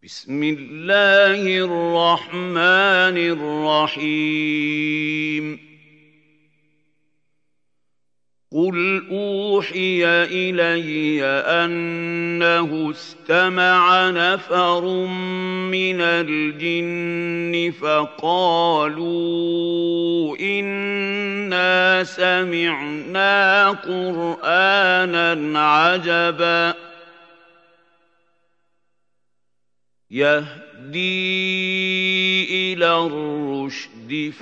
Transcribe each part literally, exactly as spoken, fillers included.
بسم الله الرحمن الرحيم قل أوحي إلي أنه استمع نفر من الجن فقالوا إنا سمعنا قرآنا عجبا يهدي إلى الرشد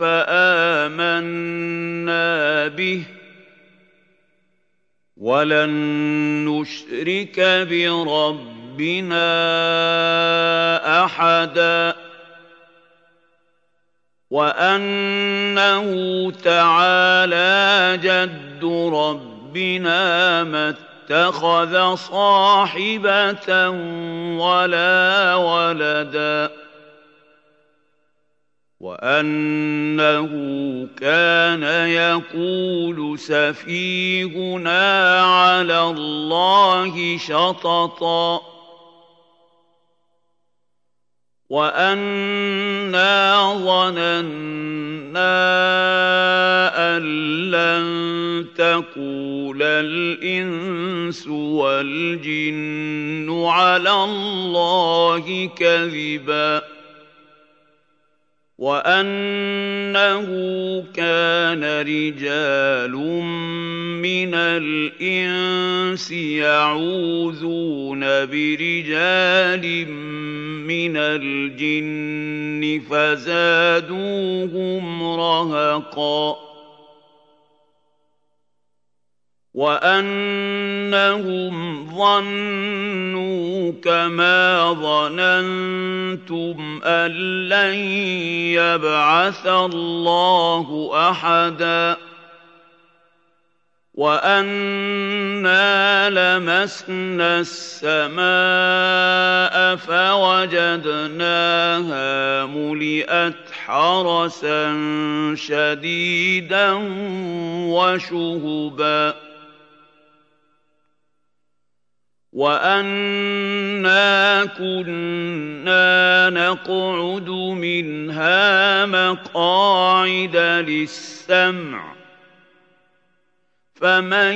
فآمنا به ولن نشرك بربنا أحدا وأنه تعالى جد ربنا ما اتخذ صاحبة ولا ولدا وأنه كان يقول سفيهنا على الله شططا وأنا ظننا أن لن تقول الإنس والجن على الله كذبا وأنه كان رجال من الإنس يعوذون برجال من الجن فزادوهم رهقا وأنهم ظنوا كما ظننتم أن لن يبعث الله أحدا وأنا لمسنا السماء فوجدناها ملئت حرسا شديدا وشهبا وأنا كنا نقعد منها مقاعد للسمع فمن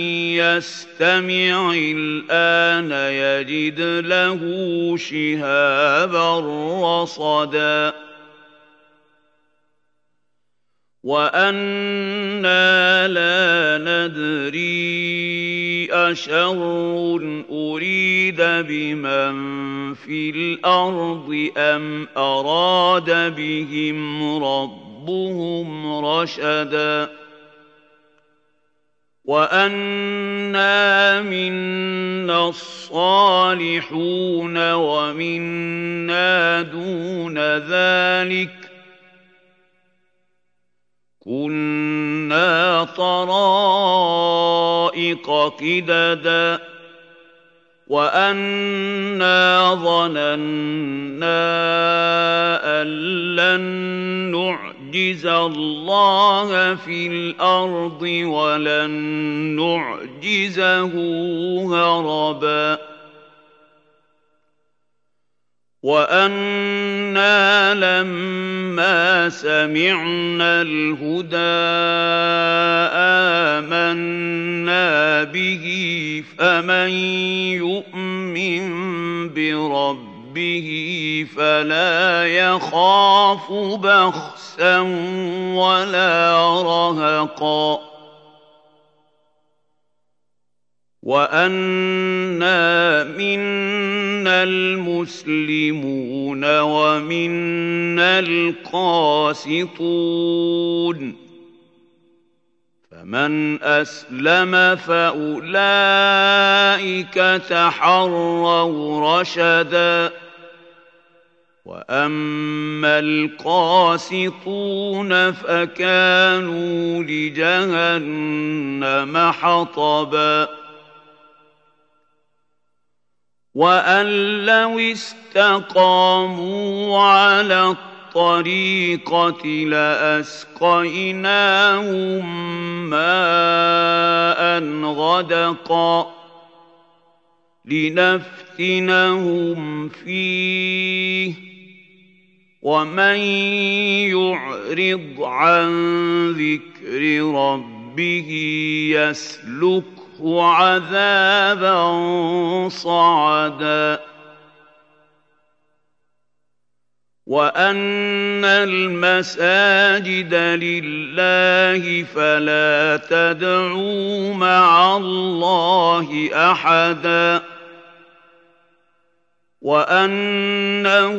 يستمع الآن يجد له شهابا رصدا وأنا لا ندري أشر أريد بمن في الأرض أم أراد بهم ربهم رشدا وأنا منا الصالحون ومنا دون ذلك كنا طرائق قددا وأنا ظننا أن لن نعجز الله في الأرض ولن نعجزه هربا وأنا لما سمعنا الهدى آمنا به فمن يؤمن بربه فلا يخاف بخسا ولا رهقا وأنا منا المسلمون ومنا القاسطون فمن أسلم فأولئك تحروا رشدا وأما القاسطون فكانوا لجهنم حطبا وأن لو استقاموا على الطريقة لأسقيناهم ماء غدقا لنفتنهم فيه ومن يعرض عن ذكر ربه يسلكه عذابا صعدا وأن المساجد لله فلا تدعوا مع الله أحدا وأنه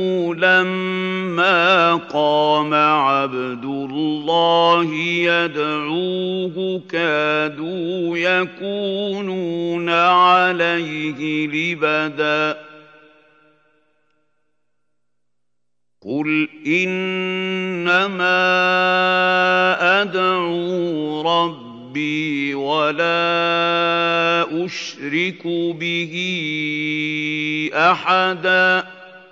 لما قام عبد الله يدعوه كادوا يكونون عليه لبدا قل إنما أدعو ربي ولا أشرك به أحدا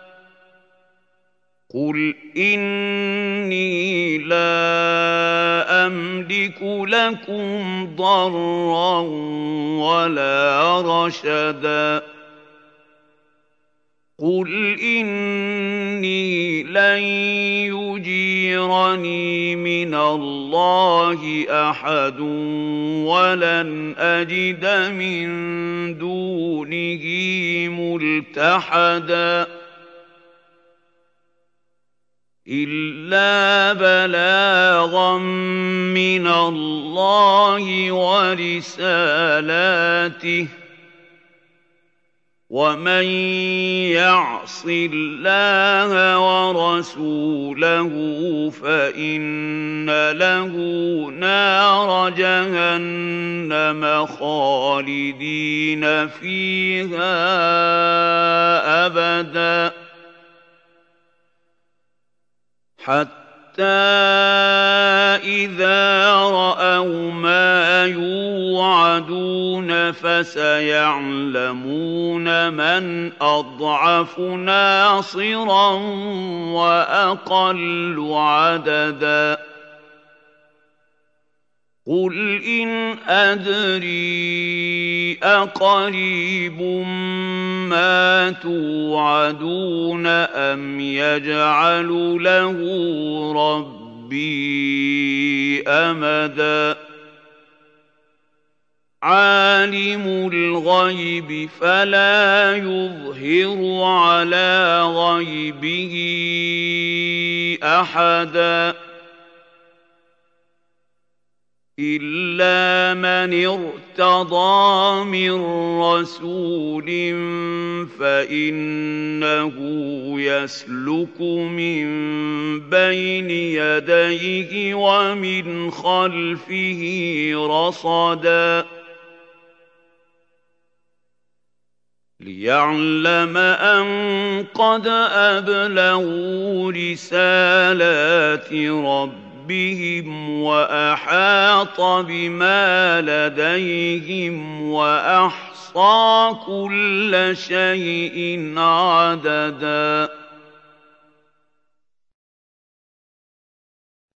قل إني لا أملك لكم ضرا ولا رشدا قل إني لن يجيرني من الله أحد ولن أجد من دونه ملتحدا إلا بلاغا من الله ورسالاته ومن يعص الله ورسوله فإن له نار جهنم خالدين فيها أبدا حتى إذا رأوا ما يوعدون فسيعلمون من أضعف ناصرا وأقل عددا قل إن أدري أقريب ما توعدون أم يجعل له ربي أمدا عالم الغيب فلا يظهر على غيبه أحدا إلا من ارتضى من رسول فإنه يسلك من بين يديه ومن خلفه رصدا ليعلم أن قد أبلغوا رسالات ربهم بهم وأحاط بما لديهم وأحصى كل شيء عددا